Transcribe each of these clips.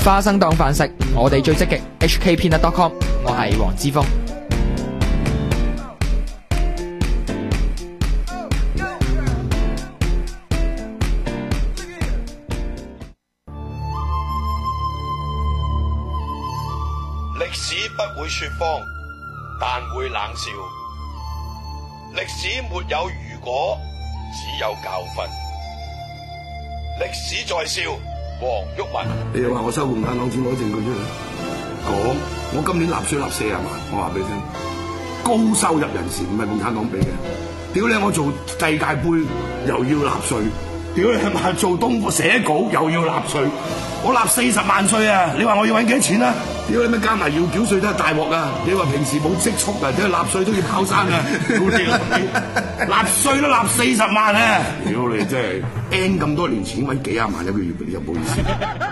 花生當飯食，我哋最積極 hkpeanut.com， 我係黃之鋒。 歷史不會說謊，但會冷笑。歷史沒有如果，只有教訓。歷史在笑，黃毓民。 你又話我收共產黨錢攞證據出嚟講，我今年納稅納40萬，我話俾你聽，高收入人士唔係共產黨俾嘅。屌你，我做世界盃又要納稅，屌你係咪做東課寫稿又要納稅？我納40萬稅啊！你話我要揾幾多錢啊？屌你咩加埋要繳稅都係大鑊啊！你話平時冇積蓄啊，屌納稅都要跑山啊！屌你，納稅都納40萬啊！屌你真係 N 咁多年錢揾幾廿萬一個月俾你，唔好意思。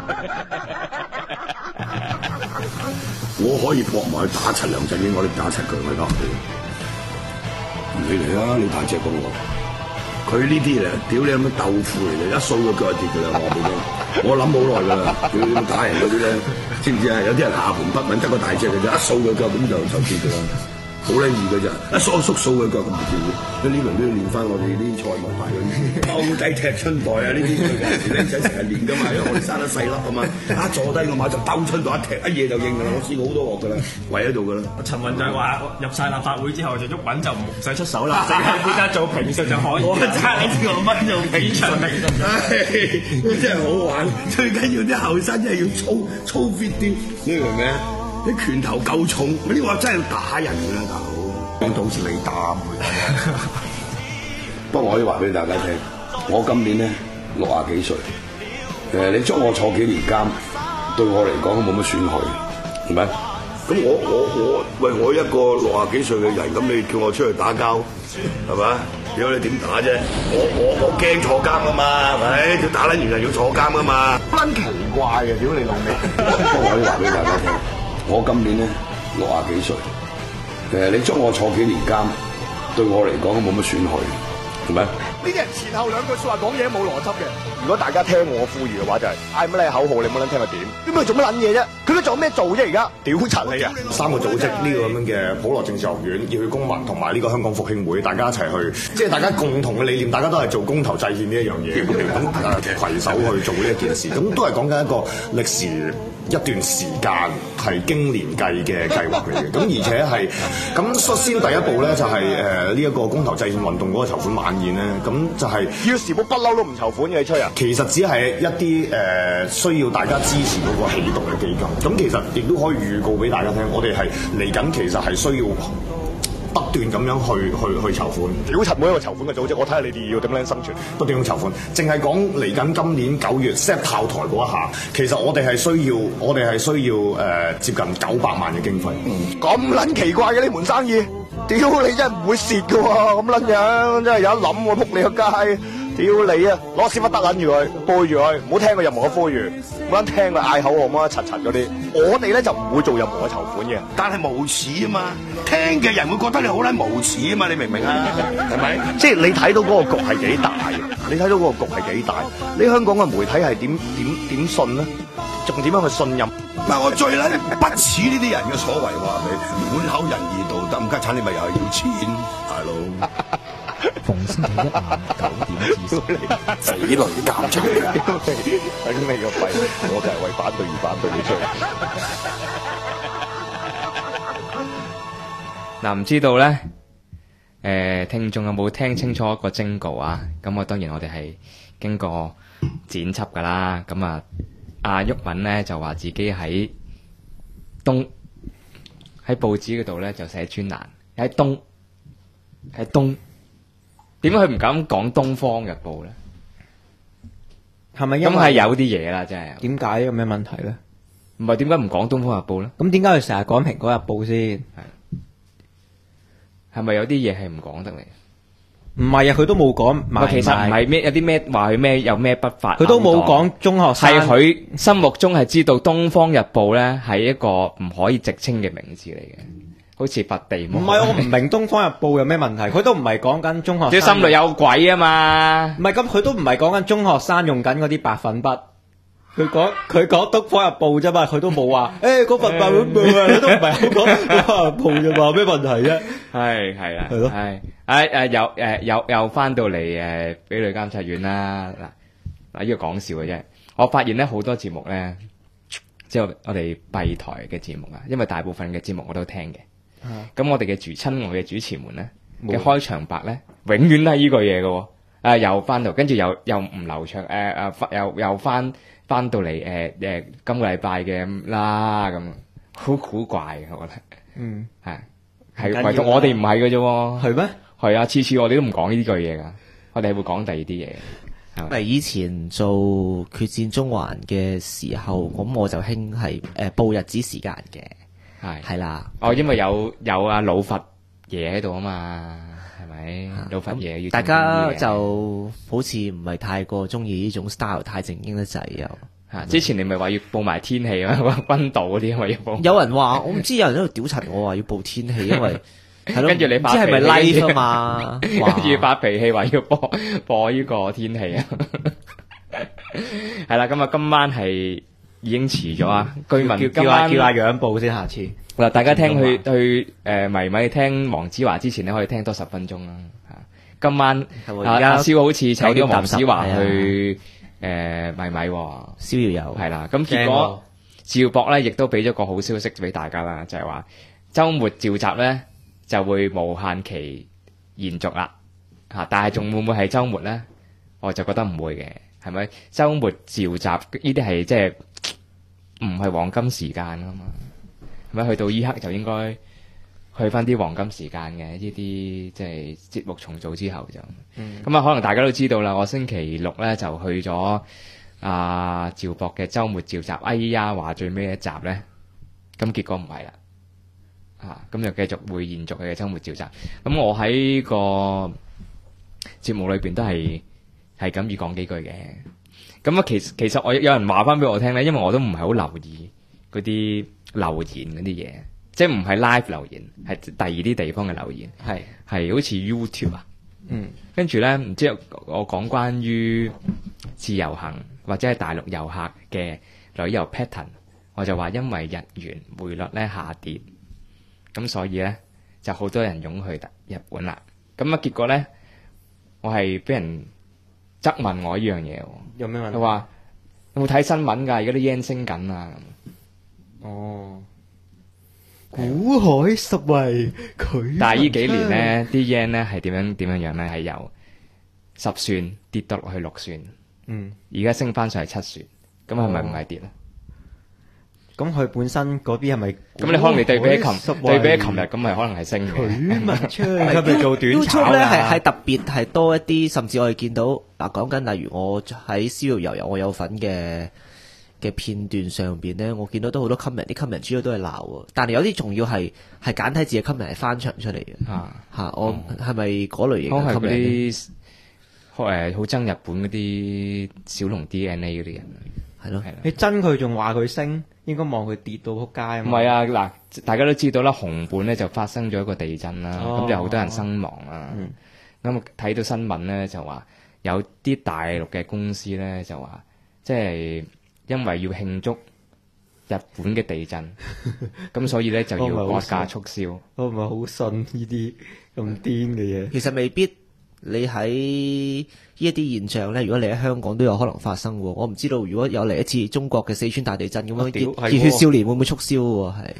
我可以搏埋去打柒梁振英，我哋打柒佢，我得你嚟啊！你大隻過我。佢呢啲嚟，屌你有咩豆腐嚟嘅，一掃個腳就跌㗎啦！我話俾你聽，我諗好耐㗎啦，屌你打人嗰啲咧，知唔知啊？有啲人下盤不穩得個大隻嘅啫，一掃個腳咁就跌㗎啦，好撚易㗎咋，一掃個腳咁就跌嘅。呢輪都要練翻我哋啲賽務牌嗰啲，踎低踢春袋啊！呢啲僆仔成日練㗎嘛，因為我哋生得細粒啊嘛，一坐低個馬就兜春袋一踢，一嘢就應㗎啦，我試過好多鑊㗎啦，圍喺度㗎啦。陳雲就係話入晒立法會之後就喐穩就唔使出手啦，淨係負責做評述就可以。我爭你條蚊做評述，真係好玩。最緊要啲後生真係要操 fit 啲，你明唔明啊？啲拳頭夠重，嗰啲話真係要打人㗎啦，大佬。講到好似你打唔會打。不過我可以話俾大家聽，我今年咧60幾歲，你捉我坐幾年監，對我嚟講都冇乜損害，係咪？咁我一個60幾歲嘅人，咁你叫我出去打交，係咪？屌你點打啫？我驚坐監㗎嘛，係咪？要打撚完人要坐監㗎嘛？撚奇怪嘅，屌你老味！不過我可以話俾大家聽，我今年咧60幾歲，你捉我坐幾年監，對我嚟講都冇乜損害，係咪？呢啲人前後兩句説話講嘢冇邏輯嘅。如果大家聽我呼籲嘅話，就係嗌乜嘢口號，你冇撚聽佢點？咁佢做乜撚嘢啫？佢都做咩做啫？而家屌柒你啊！3個組織呢個咁樣嘅普羅政治學院、熱血公民同埋呢個香港復興會，大家一齊去，即係大家共同嘅理念，大家都係做公投制憲呢一樣嘢，咁攜手去做呢一件事，咁都係講緊一個歷時一段時間係經年計嘅計劃嚟嘅。咁而且係咁率先第一步咧，就係呢一個公投制憲運動嗰個籌款晚宴咧，咁就係要時報不嬲都唔籌款嘅，你吹啊！其實只係一啲需要大家支持嗰個氣動嘅基金。咁其實亦都可以預告俾大家聽，我哋係嚟緊，其實係需要不斷咁樣去籌款。屌柒每一個籌款嘅組織，我睇下你哋要點樣生存，不斷咁籌款。淨係講嚟緊今年9月 set 炮台嗰一下，其實我哋係需要接近900萬嘅經費。咁撚奇怪嘅呢門生意，屌你真係唔會蝕㗎喎！咁撚樣真係有得諗喎，撲你個街！屌你啊！攞屎忽得撚住佢，背住佢，唔好聽佢任何嘅呼籲，唔好聽佢嗌口號，唔好柒柒嗰啲。我哋咧就唔會做任何嘅籌款嘅，但係無恥啊嘛！聽嘅人會覺得你好撚無恥啊嘛！你明唔明啊？係咪？即係你睇到嗰個局係幾大？你睇到嗰個局係幾大？你香港嘅媒體係點信咧？仲點樣去信任？嗱，我最撚不恥呢啲人嘅所為話你滿口仁義道德，唔家產你咪又係要錢，大佬。 逢星期一晚9點至10， 死女監出嚟啊！ 等你個肺，我就係為反對而反對你出嚟。 嗱，唔知道咧，聽眾有冇聽清楚個徵稿啊？咁當然我哋係經過剪輯噶啦。咁啊，阿毓民咧就話自己喺報紙嗰度咧就寫專欄喺東。點解佢唔敢講《東方日報》咧？ 係咪因為咁係有啲嘢啦？真係點解有咩問題咧？ 唔係點解唔講《東方日報》咧？ 咁點解佢成日講《蘋果日報》先？ 係咪有啲嘢係唔講得嚟？ 唔係啊，佢都冇講。 其實唔係咩，有啲咩話佢咩有咩不法， 佢都冇講中學生。 係佢心目中係知道《東方日報》咧係一個唔可以直稱嘅名字嚟嘅。好似佛地魔。唔係，我唔明《東方日報》有咩問題？佢都唔係講緊中學生。啲心裏有鬼啊嘛！唔係咁，佢都唔係講緊中學生用緊嗰啲白粉筆。 佢講《東方日報》啫嘛，佢都冇話嗰份報啊，佢都唔係講《東方日報》啫嘛，咩問題啫？ 係啊， 係咯又翻到嚟俾女監察院啦。嗱呢個講笑嘅啫。我發現咧好多節目咧，即係我哋閉台嘅節目啊，因為大部分嘅節目我都聽嘅。咁我哋嘅親愛嘅主持們咧嘅開場白咧，永遠都係呢個嘢嘅喎。又翻到，跟住又唔流暢，又翻到嚟今個禮拜嘅啦，咁好古怪嘅，我覺得。係唯獨我哋唔係嘅啫喎。 係咩？ 係啊，次次我哋都唔講呢啲句嘢噶，我哋係會講第二啲嘢。 咪以前做決戰中環嘅時候，咁我就興係報日子時間嘅，係啦。 哦，因為有阿老佛爺喺度啊嘛，係咪？老佛爺要大家就好似唔係太過中意呢種 style， 太正經得滯又。 之前你咪話要報埋天氣啊，溫度嗰啲咪要報。 有人話我唔知，有人喺度屌塵我話要報天氣，因為係咯， 跟住你發脾氣， 唔知係咪 live 啊嘛？ 跟住發脾氣話要播呢個天氣啊。係啦，咁啊，今晚係已經遲咗啊。據聞叫阿楊報先，下次嗱，大家聽去迷咪聽黃子華之前咧，可以聽多10分鐘啦。今晚阿蕭好似請咗黃子華去迷咪， 逍遙遊係啦。咁結果趙博咧亦都俾咗個好消息俾大家啦，就係話週末召集咧就會無限期延續啦。但係仲會唔會係週末咧？我就覺得唔會嘅，係咪？週末召集呢啲係即係唔係黃金時間啊嘛？係咪？去到依刻就應該去翻啲黃金時間嘅呢啲即係節目重組之後就咁啊。可能大家都知道啦，我星期六咧就去咗趙博嘅週末召集。哎呀，話最尾一集咧，咁結果唔係啦。咁就繼續會延續佢嘅週末召集。咁我喺個節目裏邊都係咁意講幾句嘅。咁啊，其實我有人話翻俾我聽咧，因為我都唔係好留意嗰啲留言嗰啲嘢，即係唔係 live 留言，係第二啲地方嘅留言，係好似 YouTube 啊。跟住咧，唔知我講關於自由行或者係大陸遊客嘅旅遊 pattern， 我就話因為日元匯率咧下跌。咁所以咧就好多人湧去日本啦。咁啊結果咧，我係俾人質問我呢樣嘢。 有咩問題？ 佢話有冇睇新聞㗎？而家啲 yen 升緊啊！ 哦，股海十圍佢。 但係呢幾年咧，啲 yen 咧係點樣咧？係由10算跌到落去6算。而家升翻上去7算，咁係咪唔係跌咧？ 咁佢本身嗰邊係咪？ 咁你可能你對比起琴日，咁咪可能係升嘅。 佢文昌係咪做短炒 YouTube 咧係特別係多一啲，甚至我哋見到講緊，例如我喺逍遙遊我有份嘅片段上邊咧，我見到都好多 comment， 啲 comment 主要都係鬧喎，但係有啲仲要係簡體字嘅 comment 係翻牆出嚟嘅。我係咪嗰類型嘅 comment 咧？ 好憎日本嗰啲小龍 DNA 嗰啲人。 係咯， 你憎佢仲話佢升，應該望佢跌到撲街啊！ 唔係啊，嗱，大家都知道啦，熊本咧就發生咗一個地震啦，咁就好多人身亡啦。咁睇到新聞咧就話有啲大陸嘅公司咧就話，即係因為要慶祝日本嘅地震，咁所以咧就要割價促銷。 我唔係好信呢啲咁癲嘅嘢。 其實未必。你喺呢一啲現象咧，如果你喺香港都有可能發生喎。我唔知道如果有嚟一次中國嘅四川大地震咁樣，熱血少年會唔會促銷喎？係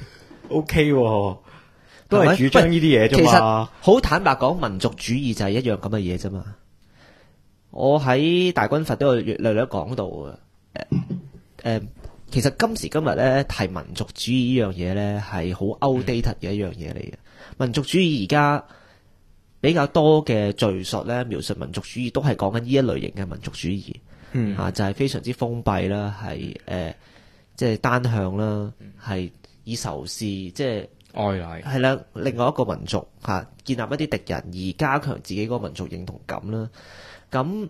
OK 喎，都係主張呢啲嘢啫嘛。 其實好坦白講，民族主義就係一樣咁嘅嘢啫嘛。我喺大軍閥都有略略講到嘅。其實今時今日咧，提民族主義呢樣嘢咧係好 outdated 嘅一樣嘢嚟嘅。民族主義而家比較多嘅敘述咧，描述民族主義都係講緊呢一類型嘅民族主義，就係非常之封閉啦，係即係單向啦，係以仇視即係外來係啦，另外一個民族建立一啲敵人而加強自己嗰個民族認同感啦。咁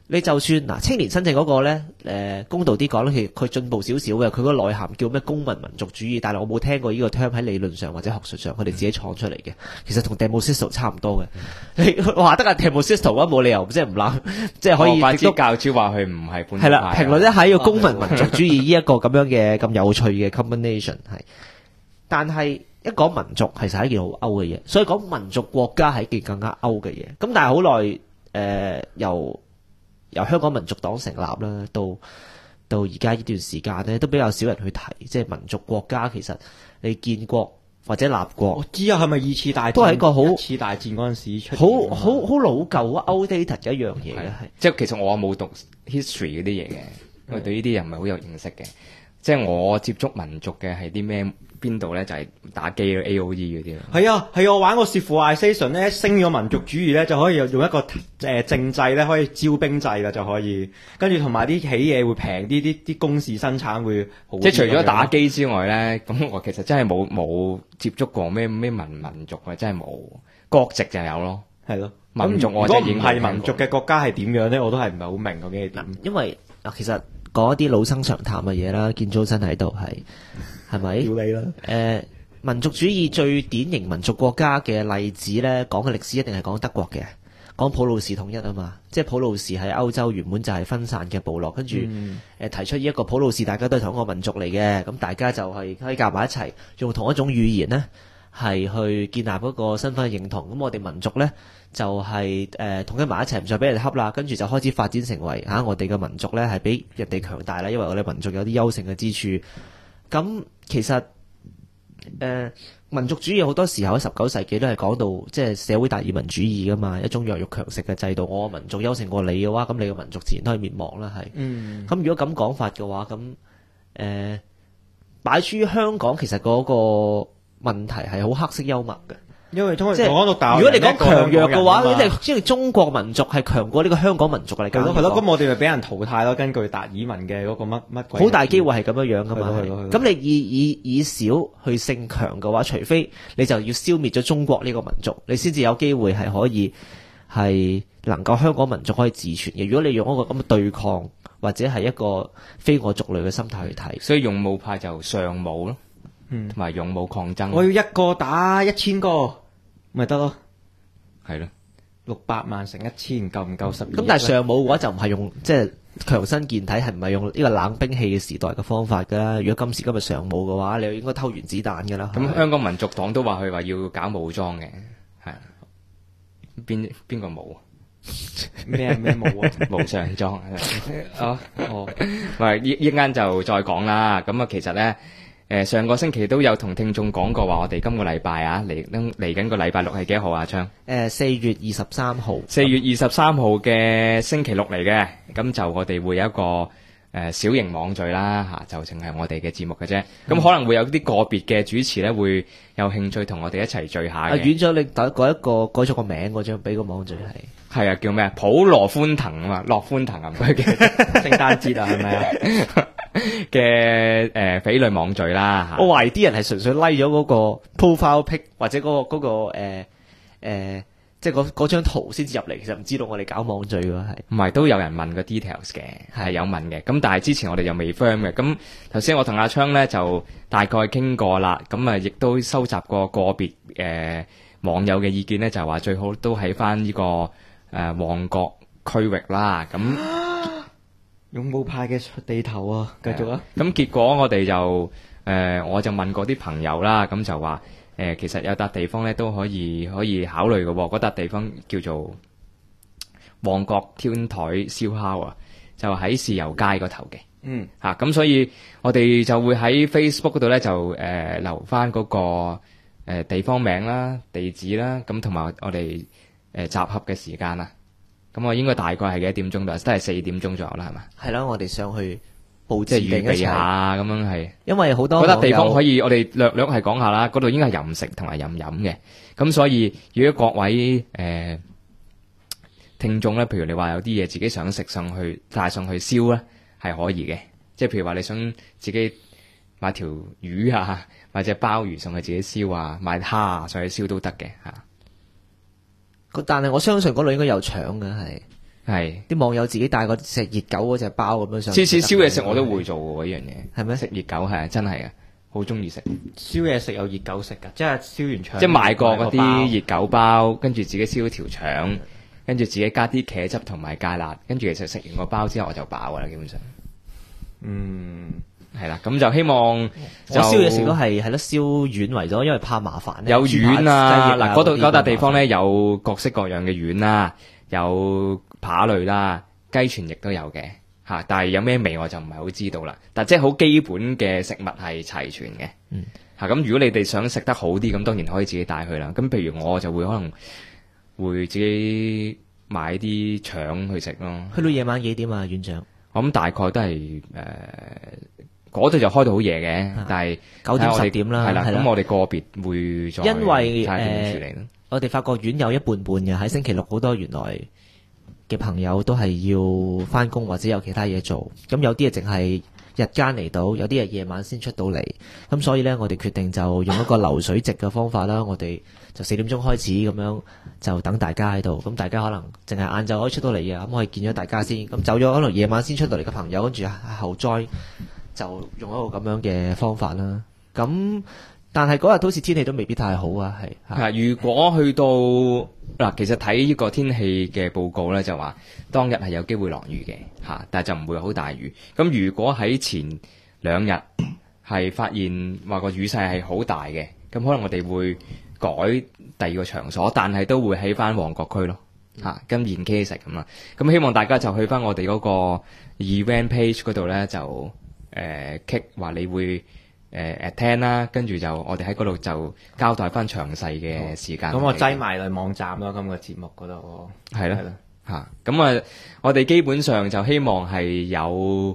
你就算嗱青年新政嗰個咧，公道啲講咧，佢進步少少嘅，佢個內涵叫咩公民民族主義，但係我冇聽過呢個 term 喺理論上或者學術上，佢哋自己創出嚟嘅，其實同 Demosisto 差唔多嘅。你話得啊 Demosisto 啊，冇理由即係唔攬，即係可以怪之亦都教主話佢唔係本係啦，評論一下呢個公民民族主義呢一個咁樣嘅咁有趣嘅 combination 係，但係一講民族其實係一件好 out 嘅嘢，所以講民族國家係一件更加 out 嘅嘢。咁但係好耐由香港民族黨成立啦，到而家呢段時間咧，都比較少人去提，即係民族國家其實你建國或者立國我，知啊，係咪二次大戰都係一個好一次大戰嗰陣時出現㗎嘛好老舊啊 outdated 嘅一樣嘢嘅係。 即係其實我冇讀 history 嗰啲嘢嘅，我對呢啲又唔係好有認識嘅。即係我接觸民族嘅係啲咩邊度咧？就係打機咯 AOE 嗰啲咯。 係啊，係我玩個 civilization 咧，升咗民族主義咧，就可以用一個政制咧，可以招兵制啦，就可以。跟住同埋啲起嘢會平啲，啲公事生產會好啲。 即係除咗打機之外咧，咁我其實真係冇接觸過咩民族啊，真係冇。國籍就有咯， 係咯。 民族我如果唔真係已經冇聽過係民族嘅國家係點樣咧，我都係唔係好明究竟係點。 因為其實講一啲老生常談嘅嘢啦，建築生喺度係咪？ 屌你啦！ 民族主義最典型民族國家嘅例子咧，講嘅歷史一定係講德國嘅，講普魯士統一啊嘛，即係普魯士喺歐洲原本就係分散嘅部落，跟住提出呢一個普魯士，大家都係同一個民族嚟嘅，咁大家就係可以夾埋一齊，用同一種語言呢，係去建立嗰個身份認同。咁我哋民族呢，就係統一埋一齊，唔再俾人恰啦，跟住就開始發展成為我哋嘅民族呢係比人哋強大啦，因為我哋民族有啲優勝嘅之處。咁其實民族主義好多時候喺19世紀都係講到即係社會達爾文主義噶嘛，一種弱肉強食嘅制度。我民族優勝過你嘅話，咁你嘅民族自然都係滅亡啦。係，咁如果咁講法嘅話，咁擺諸於香港，其實嗰個問題係好黑色幽默嘅。 因為即係如果你講強弱嘅話，因為中國民族係強過呢個香港民族嚟㗎。 係咯，咁我哋咪俾人淘汰咯。根據達爾文嘅嗰個乜鬼， 好大機會係咁樣樣噶嘛。 係咯。 咁你以少去勝強嘅話，除非你就要消滅咗中國呢個民族，你先至有機會係可以係能夠香港民族可以自存嘅。如果你用一個咁嘅對抗或者係一個非我族類嘅心態去睇， 所以勇武派就尚武咯，同埋勇武抗爭。 我要一個打1000個，咪得咯。 係咯 ，600萬乘1000夠唔夠12？ 咁但係尚武嘅話就唔係用即係強身健體，係唔係用呢個冷兵器嘅時代嘅方法㗎啦？如果今時今日尚武嘅話，你又應該偷原子彈㗎啦。 咁香港民族黨都話佢話要搞武裝嘅，係邊個武啊？ 咩武啊？ 無上裝哦，唔係一間就再講啦。咁啊，其實咧，上個星期都有同聽眾講過話，我哋今個禮拜啊嚟緊個禮拜六係幾號啊？昌 4月23號 ，4月23號嘅星期六嚟嘅。咁就我哋會有一個小型網聚啦嚇，就淨係我哋嘅節目嘅啫。咁可能會有啲個別嘅主持咧會有興趣同我哋一齊聚下嘅。 院長你改咗個名嗰張，俾個網聚係啊，叫咩？普羅歡騰啊嘛，樂歡騰啊，唔係嘅聖誕節啊，係咪啊？ 嘅匪類網聚啦嚇。 我懷疑啲人係純粹拉咗嗰個 profile pic 或者嗰個即係嗰張圖先至入嚟，其實唔知道我哋搞網聚㗎係。 唔係都有人問個 details 嘅，係有問嘅。咁但係之前我哋又未 firm 嘅。咁頭先我同阿昌咧就大概傾過啦。咁啊，亦都收集過個別網友嘅意見咧，就話最好都喺翻呢個旺角區域啦。咁勇武派嘅地頭啊，繼續啊。 咁結果我哋就我就問過啲朋友啦，咁就話其實有笪地方咧都可以考慮嘅喎。嗰笪地方叫做旺角天台燒烤啊，就喺豉油街嗰頭嘅。咁所以我哋就會喺 Facebook 嗰度咧就留翻嗰個地方名啦、地址啦，咁同埋我哋集合嘅時間啦。咁我應該大概係幾多點鐘度？都係4點鐘左右啦，係嘛？ 係啦，我哋上去佈即係置定預備下咁樣係。 因為好多嗰笪地方可以，我哋略係講下啦。嗰度應該係飲食同埋飲嘅。咁所以如果各位聽眾咧，譬如你話有啲嘢自己想食上去帶上去燒咧，係可以嘅。即係譬如話你想自己買條魚啊，或者鮑魚上去自己燒啊，買蝦啊上去燒都得嘅嚇。 但係我相信嗰度應該有搶嘅係。 係啲網友自己帶個食熱狗嗰隻包咁樣上。 次次燒嘢食我都會做喎呢樣嘢， 係咩食熱狗係真係啊，好中意食。 燒嘢食有熱狗食㗎，即係燒完腸。 即係買過嗰啲熱狗包，跟住自己燒條腸，跟住自己加啲茄汁同埋芥辣，跟住其實食完個包之後我就飽㗎啦，基本上。係啦，咁就希望我就燒嘢食都係咯燒丸為咗，因為怕麻煩咧。 有丸啊，嗱嗰度嗰笪地方咧有各式各樣嘅丸啦，有扒類啦，雞全翼都有嘅嚇，但係有咩味我就唔係好知道啦。但即係好基本嘅食物係齊全嘅。嚇咁如果你哋想食得好啲，咁當然可以自己帶去啦。咁譬如我就會可能會自己買啲腸去食咯。 去到夜晚幾點啊，院長？ 我諗大概都係嗰度就開到好夜嘅，但係 9點睇下我哋 10點啦係啦。 係啦咁我哋個別會再因為睇下點處理咯。 我哋發覺院有一半半嘅，喺星期六好多原來嘅朋友都係要翻工或者有其他嘢做，咁有啲係淨係日間嚟到，有啲係夜晚先出到嚟，咁所以呢，我哋決定就用一個流水席嘅方法啦，我哋就4點鐘開始咁樣就等大家喺度，咁大家可能淨係晏晝可以出到嚟嘅，咁可以見咗大家先，咁走咗可能夜晚先出到嚟嘅朋友，跟住後載就用一個咁樣嘅方法啦，咁。但係嗰日好似天氣都未必太好啊，係。 如果去到嗱，其實睇呢個天氣嘅報告咧，就話當日係有機會落雨嘅嚇，但係就唔會好大雨。咁如果喺前2日係發現話個雨勢係好大嘅，咁可能我哋會改第二個場所，但係都會喺翻旺角區咯嚇，跟現 case 咁啦。咁希望大家就去翻我哋嗰個 event page 嗰度咧，就click 話你會。attend 啦，跟住就我哋喺嗰度就交代翻詳細嘅時間。 咁我擠埋嚟網站咯，今個節目嗰度。 係啦嚇，咁啊，我哋基本上就希望係有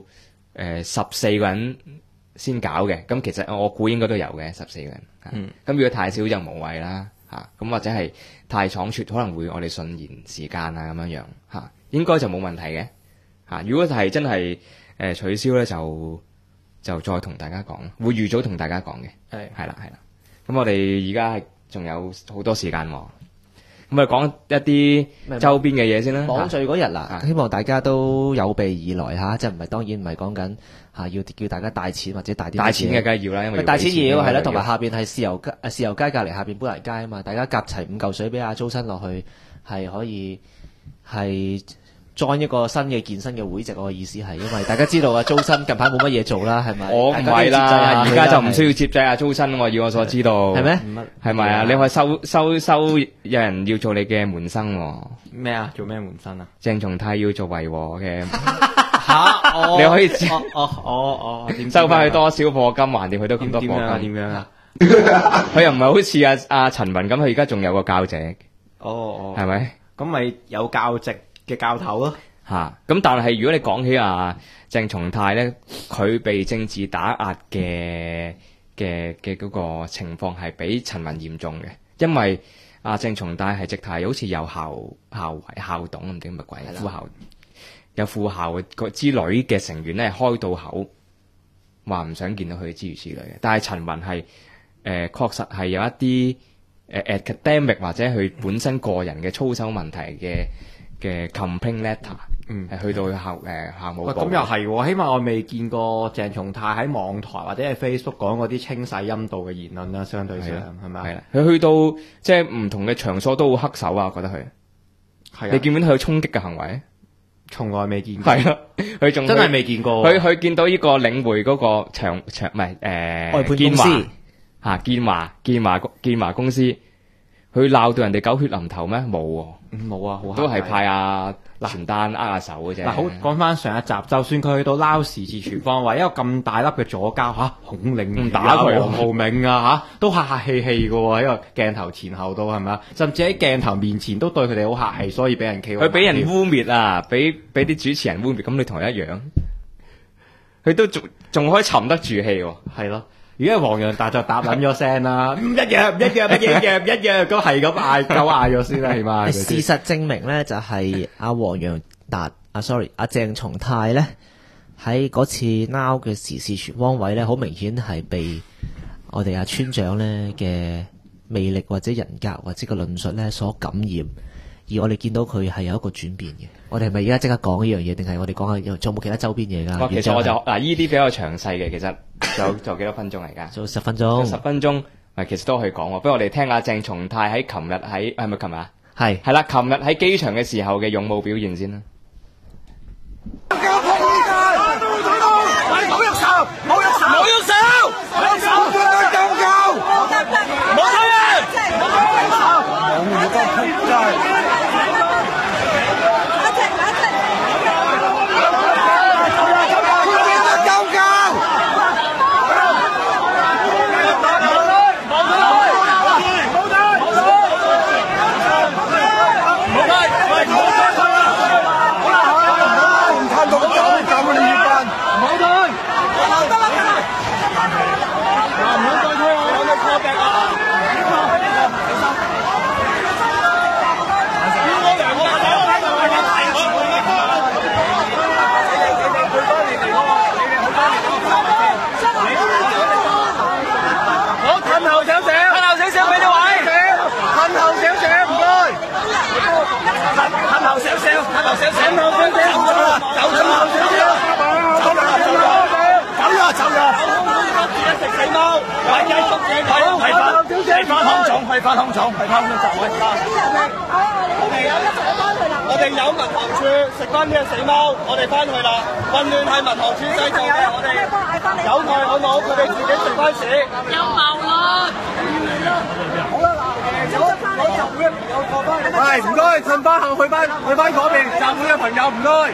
14個人先搞嘅。咁其實我估應該都有嘅14個人。咁如果太少就無謂啦嚇。咁或者係太倉促，可能會我哋順延時間啊咁樣嚇。應該就冇問題嘅嚇。如果係真係取消咧就再同大家講，會預早同大家講嘅。係啦。咁我哋而家係仲有好多時間喎。咁啊講一啲周邊嘅嘢先啦。 網聚嗰日嗱，希望大家都有備而來嚇，即係唔係當然唔係講緊嚇要叫大家帶錢或者帶啲帶錢嘅梗係要啦，因為帶錢要係啦，同埋下邊係豉油街隔離下邊砵蘭街啊嘛，大家夾齊5嚿水俾阿租親落去係可以係。join 一個新嘅健身嘅會籍，我嘅意思係，因為大家知道啊，租身近排冇乜嘢做啦，係咪？ 我唔係啦，而家就唔需要接濟阿租身喎，以我所知道。 係咩？ 係咪啊？你可以收有人要做你嘅門生喎。 咩啊？做咩門生啊？ 鄭松泰要做維和嘅。 嚇！ 你可以知點收翻佢多少課金，還掂佢都咁多課金。 點樣啊？ 佢又唔係好似阿陳雲咁，佢而家仲有個教席。係咪？ 咁咪有教席嘅教頭咯。 咁但係如果你講起鄭松泰咧，佢被政治打壓嘅嗰個情況係比陳雲嚴重嘅，因為鄭松泰係直頭好似有校董唔知乜鬼副校，有副校之類嘅成員咧開到口話唔想見到佢諸如此類嘅，但係陳雲係確實係有一啲academic 或者佢本身個人嘅操守問題嘅 complaint letter，係去到校務部。 咁又係喎，起碼我未見過鄭松泰喺網台或者係 Facebook 講嗰啲清洗陰道嘅言論啦，相對上係咪？ 係啦，佢去到即係唔同嘅場所都好黑手啊，我覺得佢。係啊。你見唔見到佢衝擊嘅行為？ 從來未見過。 係啦，佢仲真係未見過。 佢見到呢個領匯嗰個場唔係外判公司建華公司，佢鬧到人哋狗血淋頭咩？冇喎。 冇啊， 都係派傳單握下手嘅啫。 好講翻上一集，就算佢去到撈時事全方位，一個咁大粒嘅左膠孔令唔打佢，黃浩銘都客客氣氣嘅喎，喺個鏡頭前後都係咪啊？甚至喺鏡頭面前都對佢哋好客氣，所以俾人企。 佢俾人污蔑啊！俾啲主持人污蔑，咁你同佢一樣，佢都仲可以沉得住氣喎。 係咯。如果係黃洋達就答撚咗聲啦，唔一樣，咁係咁嗌咗先啦，起碼。 事實證明咧，就係阿黃洋達阿鄭松泰咧喺嗰次 Now 嘅時事全方位咧，好明顯係被我哋阿村長咧嘅魅力或者人格或者個論述咧所感染， 而我哋見到佢係有一個轉變嘅。我哋係咪而家即刻講呢樣嘢，定係我哋講下仲有冇其他周邊嘢㗎？ 其實我就嗱依啲比較詳細嘅，其實仲有幾多分鐘嚟㗎？ 做10分鐘。 10分鐘，其實都可以講喎。不如我哋聽下鄭松泰喺琴日係咪琴日啊？ 係係啦，琴日喺機場嘅時候嘅勇武表現先啦。 我哋有民航處食翻呢隻死貓，我哋翻去啦。混亂係民航處製造嘅，我哋有愛有腦，佢哋自己食翻屎。有矛盾。好啦，嗱，有集會嘅朋友過翻嚟。係，唔該，趁翻後去翻嗰邊，集會嘅朋友唔該。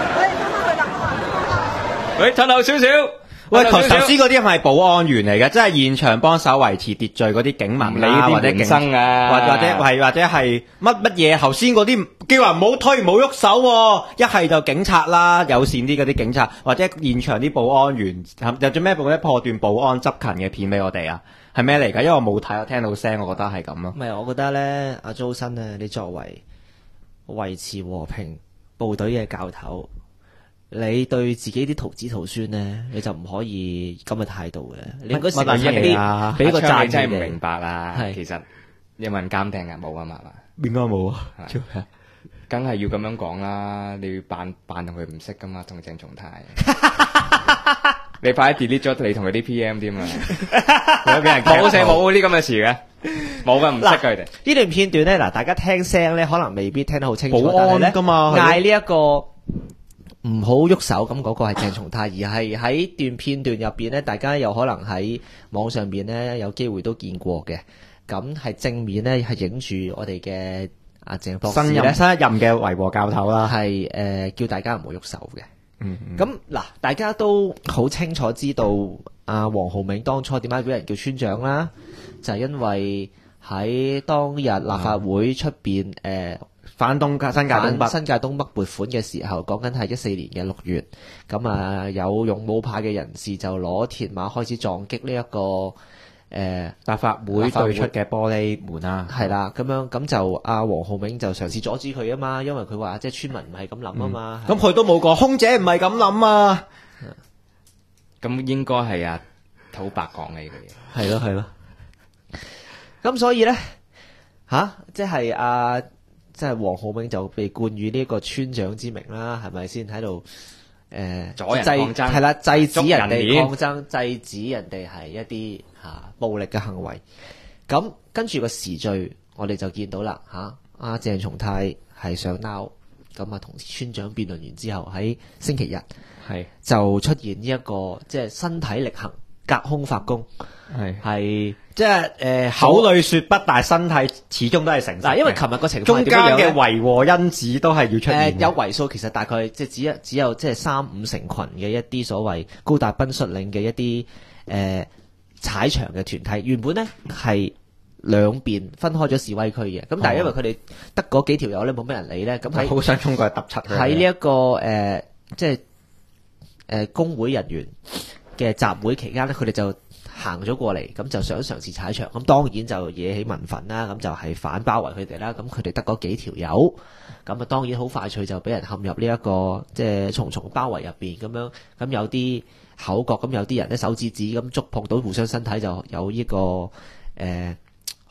褪後少少。 喂，頭先嗰啲係咪保安員嚟嘅？即係現場幫手維持秩序嗰啲警民啦，或者警生啊， 或者係乜嘢？頭先嗰啲叫人唔好推，唔好喐手喎。一係就警察啦，友善啲嗰啲警察，或者現場啲保安員有做咩破斷保安執勤嘅片俾我哋啊？係咩嚟㗎？因為我冇睇，我聽到聲，我覺得係咁咯。 唔係，我覺得咧，阿周生咧，你作為維持和平部隊嘅教頭，你對自己啲徒子徒孫咧，你就唔可以咁嘅態度嘅。你應該成為一啲俾個讚真係唔嘅明白啦。 係其實有冇人監聽㗎？冇啊嘛。 應該冇啊。 梗係要咁樣講啦，你要扮同佢唔識噶嘛，同鄭松泰。你快啲 delete 咗你同佢啲 PM 添啊！冇寫冇啲咁嘅事嘅，冇嘅，唔識佢哋。 呢段片段咧，嗱，大家聽聲咧，可能未必聽得好清楚。 保安㗎嘛， 嗌呢一個唔好喐手，咁嗰個係鄭松泰，而係喺段片段入邊咧，大家有可能喺網上邊咧有機會都見過嘅。咁係正面咧係影住我哋嘅阿鄭博士新一任嘅維和教頭啦， 係叫大家唔好喐手嘅。咁嗱，大家都好清楚知道阿黃浩銘當初點解俾人叫村長啦，就係因為喺當日立法會出邊反新界東北撥款嘅時候，講緊係14年嘅6月，咁啊有勇武派嘅人士就攞鐵馬開始撞擊呢一個立法會對出嘅玻璃門啊， 係啦，咁就阿黃浩銘就嘗試阻止佢啊嘛，因為佢話即係村民唔係咁諗啊嘛， 咁佢都冇講，空姐唔係咁諗啊， 咁應該係阿土伯講嘅呢個嘢，係咯，咁所以咧即係即係黃浩銘就被冠以呢個村長之名啦，係咪先喺度？ 阻人抗爭係啦，制止人哋捉抗爭，制止人哋係一啲暴力嘅行為。咁跟住個時序，我哋就見到啦阿鄭松泰係上鬧，咁同村長辯論完之後，喺星期日係就出現呢一個即係身體力行、隔空發功，係即係口裏說不，但係身體始終都係誠實。 嗱，因為琴日個情況中間嘅維和因子都係要出現。 有為數其實大概即係只有即係3-5成群嘅一啲所謂高達斌率領嘅一啲踩場嘅團體，原本呢係兩邊分開咗示威區嘅，咁但係因為佢哋得嗰幾條友咧冇咩人理咧，咁喺好想衝過去揼柒佢。 喺呢一個即係工會人員嘅集會期間咧，佢哋就行咗過嚟，咁就想嘗試踩場，咁當然就惹起民憤啦，咁就係反包圍佢哋啦，咁佢哋得嗰幾條友，咁當然好快脆就俾人陷入呢一個即係重重包圍入邊咁樣，咁有啲口角，咁有啲人咧手指咁觸碰到互相身體，就有呢個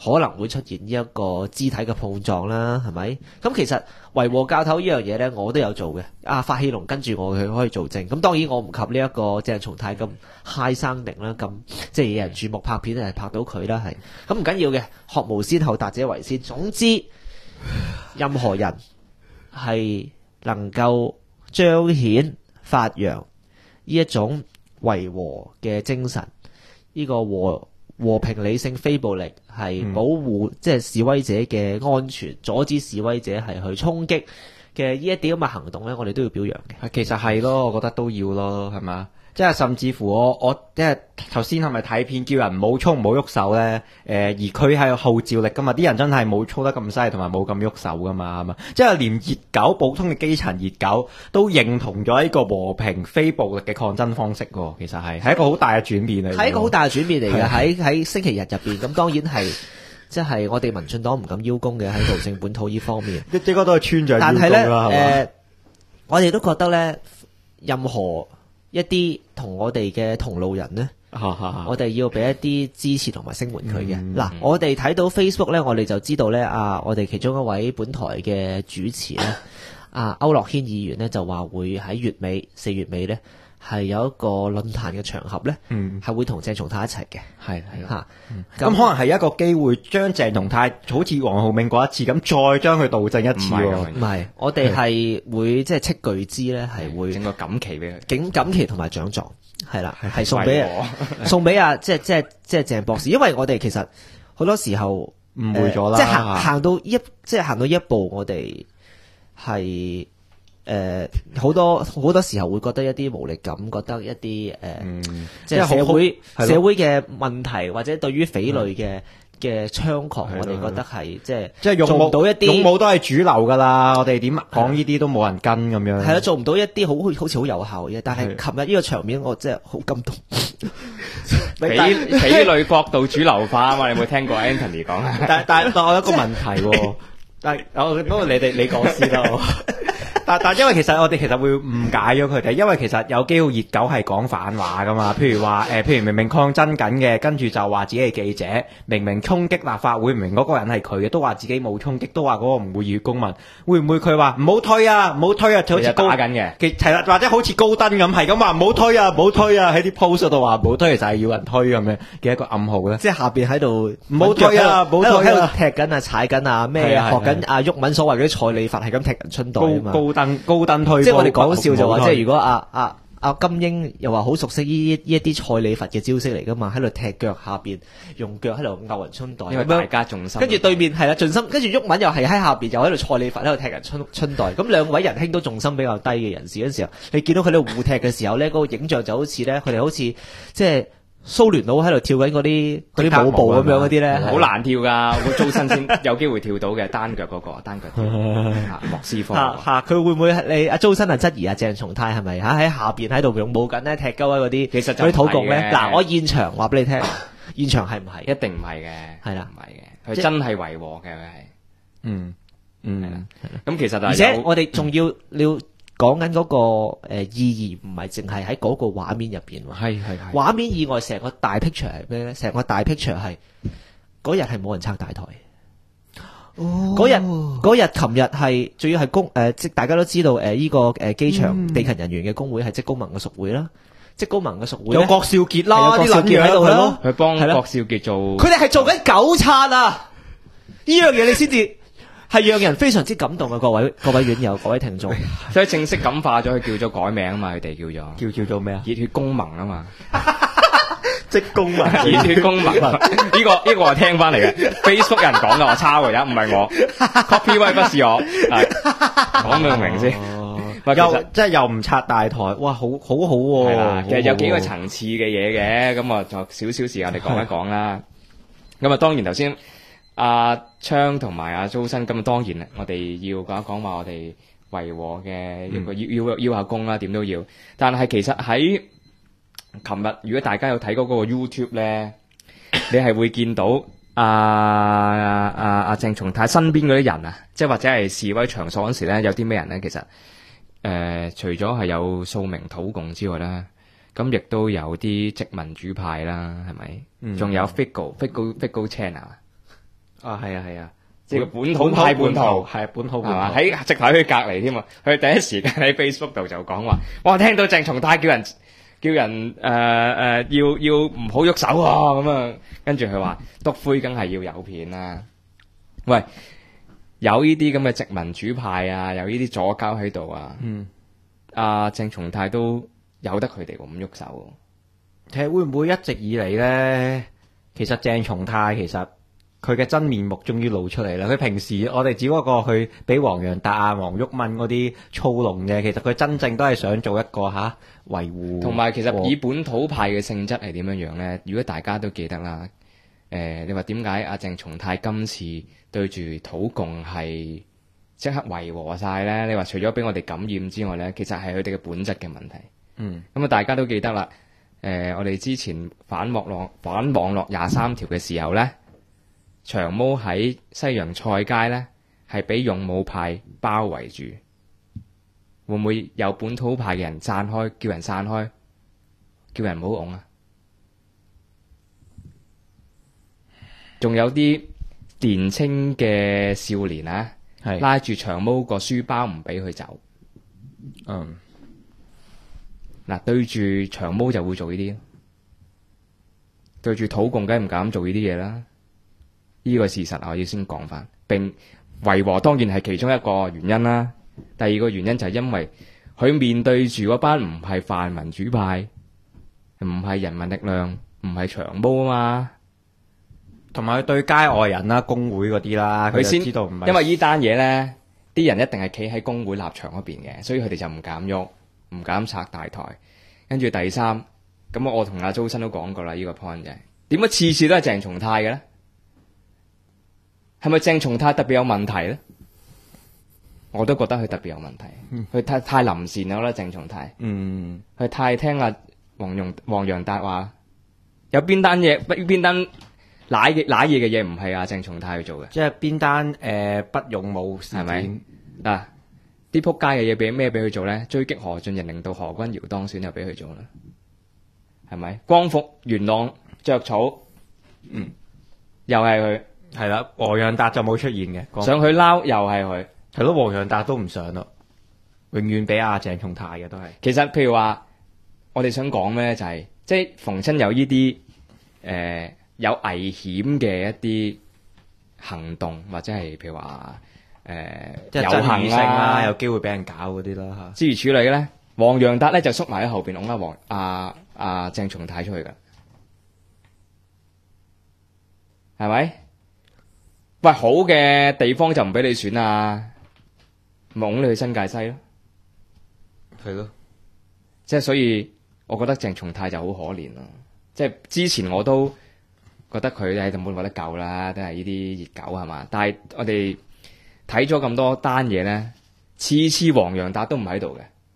可能會出現呢一個肢體嘅碰撞啦，係咪？咁其實維和教頭呢樣嘢呢，我都有做嘅。發氣龍跟住我佢可以做證。咁當然我唔及呢一個鄭松泰咁 high 生定啦，咁即係引人注目拍片係拍到佢啦，係。咁唔緊要嘅，學無先後達者為先。總之，任何人係能夠彰顯發揚呢一種維和嘅精神，呢個和平理性非暴力係保護即係示威者嘅安全，阻止示威者係去衝擊嘅呢一啲咁嘅行動咧，我哋都要表揚嘅。 其實係咯，我覺得都要咯，係嘛？即係甚至乎我即係頭先係咪睇片叫人唔好衝唔好喐手咧？而佢係有號召力噶嘛？啲人真係冇操得咁犀利，同埋冇咁喐手噶嘛？係嘛？即係連熱狗普通嘅基層熱狗都認同咗呢個和平非暴力嘅抗爭方式喎。其實係一個好大嘅轉變嚟， 係一個好大嘅轉變嚟嘅。喺星期日入邊，咁當然係即係我哋民進黨唔敢邀功嘅喺同性本土呢方面， 應該都係村長邀功啦。 但係係嘛？ 咧，我哋都覺得咧，任何一啲同我哋嘅同路人呢，我哋要俾一啲支持同埋聲援佢嘅。嗱，我哋睇到 Facebook 呢，我哋就知道呢，我哋其中一位本台嘅主持呢，區諾軒議員呢，就話會喺4月尾呢，係有一個論壇嘅場合呢，係會同鄭松泰一齊嘅。 係嚇， 咁可能係一個機會，將鄭松泰好似黃浩銘嗰一次咁，再將佢導正一次喎。 唔係，我哋係會即係斥巨資咧，係會整個錦旗俾佢， 錦旗同埋獎狀係啦，係送俾送俾即係鄭博士，因為我哋其實好多時候誤會咗啦， 即係行到一步，我哋係。好多時候會覺得一啲無力感，覺得一啲即係社會嘅問題，或者對於匪類嘅猖狂，我哋覺得係即係做唔到一啲勇武都係主流噶啦，我哋點講呢啲都冇人跟咁樣。 係啦，做唔到一啲好似好有效嘅，但係琴日呢個場面我真係好感動。 匪類角度主流化啊嘛，你有冇聽過 Anthony 講啊？ 但我有一個問題喎，不過你講先啦。但因為其實我哋其實會誤解咗佢哋，因為其實有機會熱狗係講反話噶嘛，譬如明明抗爭緊嘅，跟住就話自己係記者，明明衝擊立法會，明明嗰個人係佢嘅，都話自己冇衝擊，都話嗰個唔會熱血公民，會唔會佢話唔好推啊，唔好推啊，就好似打緊嘅，係啦，或者好似高登咁，係咁話唔好推啊，唔好推啊，喺啲 post 度話唔好推，其實係要人推咁樣嘅一個暗號咧， 即係下邊喺度唔好推啊，唔好推啊， 踢緊啊，踩緊啊，咩學緊阿毓民所謂嗰啲蔡理發係咁踢人春袋啊嘛。高登推，即係我哋講笑就話，即係如果阿金英又話好熟悉呢一啲蔡理佛嘅招式嚟噶嘛，喺度踢腳下邊，用腳喺度勾人春袋， 因為大家重心， 跟住對面係啦重心，跟住毓民又係喺下邊，又喺度蔡理佛喺度踢人春袋，咁兩位仁兄都重心比較低嘅人士嗰陣時候，你見到佢哋互踢嘅時候咧，嗰個影像就好似咧，佢哋好似即係。蘇聯佬喺度跳緊嗰啲舞步咁樣嗰啲咧， 好難跳噶。我租身先有機會跳到嘅單腳嗰個單腳跳，莫斯科佢會唔會你阿租身係質疑阿鄭松泰係咪喺下邊喺度勇武緊咧踢鳩啊嗰啲？ 其實嗰啲土共咧，嗱我現場話俾你聽，現場係唔係？ 一定唔係嘅， 係啦， 唔係嘅，佢真係維和嘅佢係，係啦。咁其實而且我哋仲要講緊嗰個意義唔係淨係喺嗰個畫面入邊喎， 係畫面以外成個大 picture 係咩咧？成個大 picture 係嗰日係冇人拆大台，嗰日琴日係仲要係即大家都知道呢個機場地勤人員嘅工會係職工盟嘅屬會啦，職工盟嘅屬會有郭少傑啦， 啲諗住喺度啦， 佢幫郭少傑做， 佢哋係做緊狗賊啊！呢樣嘢你先至。係讓人非常之感動嘅，各位院友、各位聽眾， 所以正式感化咗，佢叫咗改名啊嘛，佢哋叫做咩啊？ 熱血公盟啊嘛， 職工盟， 熱血公盟，呢個我聽翻嚟嘅 ，Facebook 人講嘅，我抄嘅，唔係我 ，copyright 不是我，講明先。 又即係又唔拆大台，哇，好好喎。 係啦，其實有幾個層次嘅嘢嘅，咁啊，就少少時間我哋講一講啦。咁啊，當然頭先。阿昌同埋阿周生，咁當然我哋要講一講話我哋維和嘅一個邀下功啦，點都要。但係其實喺琴日，如果大家有睇嗰個 YouTube 咧，你係會見到阿鄭松泰身邊嗰啲人啊，即係或者係示威場所嗰時咧，有啲咩人咧？其實除咗係有數名土共之外咧，咁亦都有啲殖民主派啦，係咪？仲有 Figo Chan 啊。 啊，係啊，係啊， 即係個本土派叛徒。 係本土係嘛？ 叛徒。 喺直頭喺佢隔離添啊！佢第一時間喺 Facebook 度就講話：，哇！聽到鄭松泰叫人要唔好喐手喎咁啊！跟住佢話：篤灰梗係要有片啦。喂，有呢啲咁嘅殖民主派啊，有呢啲左膠喺度啊。鄭松泰都由得佢哋咁喐手。 睇會唔會一直以嚟咧？其實鄭松泰其實佢嘅真面目終於露出嚟啦。佢平時我哋只不過去俾黃洋達啊、黃毓民嗰啲操弄嘅，其實佢真正都係想做一個維護。 同埋其實以本土派嘅性質係點樣樣咧？如果大家都記得啦，你話點解阿鄭松泰今次對住土共係即刻維和晒咧？你話除咗俾我哋感染之外咧，其實係佢哋嘅本質嘅問題。咁啊，大家都記得啦。我哋之前反網絡23條嘅時候咧，長毛喺西洋菜街咧係俾勇武派包圍住，會唔會有本土派嘅人散開，叫人散開，叫人唔好拱啊？仲有啲年青嘅少年啊，拉住長毛個書包唔俾佢走。嗱，對住長毛就會做呢啲，對住土共梗係唔敢做呢啲嘢啦。呢個事實我要先講翻，並維和當然係其中一個原因啦。第二個原因就係因為佢面對住嗰班唔係泛民主派，唔係人民力量，唔係長毛啊嘛。 同埋佢對街外人啦、工會嗰啲啦，佢先知道唔係。 因為呢單嘢咧，啲人一定係企喺工會立場嗰邊嘅，所以佢哋就唔敢喐，唔敢拆大台。跟住第三，咁我同阿周生都講過啦，呢個 point 就係點解次次都係鄭松泰嘅咧？係咪鄭松泰特別有問題咧？我都覺得佢特別有問題。佢太臨善啦，我覺得鄭松泰。佢太聽阿黃洋達話，有邊單嘢邊單賴嘢嘅嘢唔係阿鄭松泰去做嘅？ 即係邊單不勇武事件係咪嗱？啲撲街嘅嘢俾咩俾佢做咧？追擊何俊仁，令到何君堯當選又俾佢做啦，係咪？光復元朗著草，又係佢。 係啦，黃洋達就冇出現嘅， 上去撈又係佢。 係咯，黃洋達都唔上咯，永遠俾阿鄭松泰嘅都係。 其實譬如話，我哋想講咩就係、即係逢親有呢啲有危險嘅一啲行動，或者係譬如話即係爭議性啦，有機會俾人搞嗰啲啦嚇。 諸如此類嘅咧，黃洋達咧就縮埋喺後邊擁阿鄭松泰出去㗎，係咪？喂，好嘅地方就唔俾你選啊，咪擁你去新界西咯， 係咯。 即係所以，我覺得鄭松泰就好可憐咯。即係之前我都覺得佢就冇話得救啦，都係呢啲熱狗係嘛。但係我哋睇咗咁多單嘢咧，次次黃洋達都唔喺度嘅。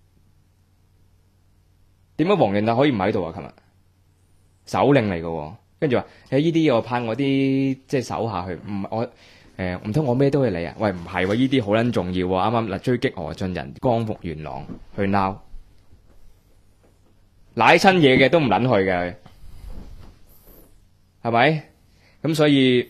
點解黃洋達可以唔喺度啊？琴日首領嚟嘅喎。跟住話呢啲嘢我派我啲即係手下去，唔通我咩都去理啊？喂，唔係喎，呢啲好撚重要喎！啱啱嗱追擊何俊仁、光復元朗去鬧，舐親嘢嘅都唔撚去嘅，係咪？咁所以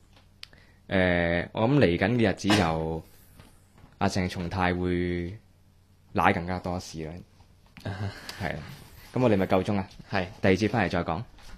我諗嚟緊嘅日子就阿鄭松泰會舐更加多事啦，係啊。咁我哋咪夠鐘啊？ 係第二節翻嚟再講。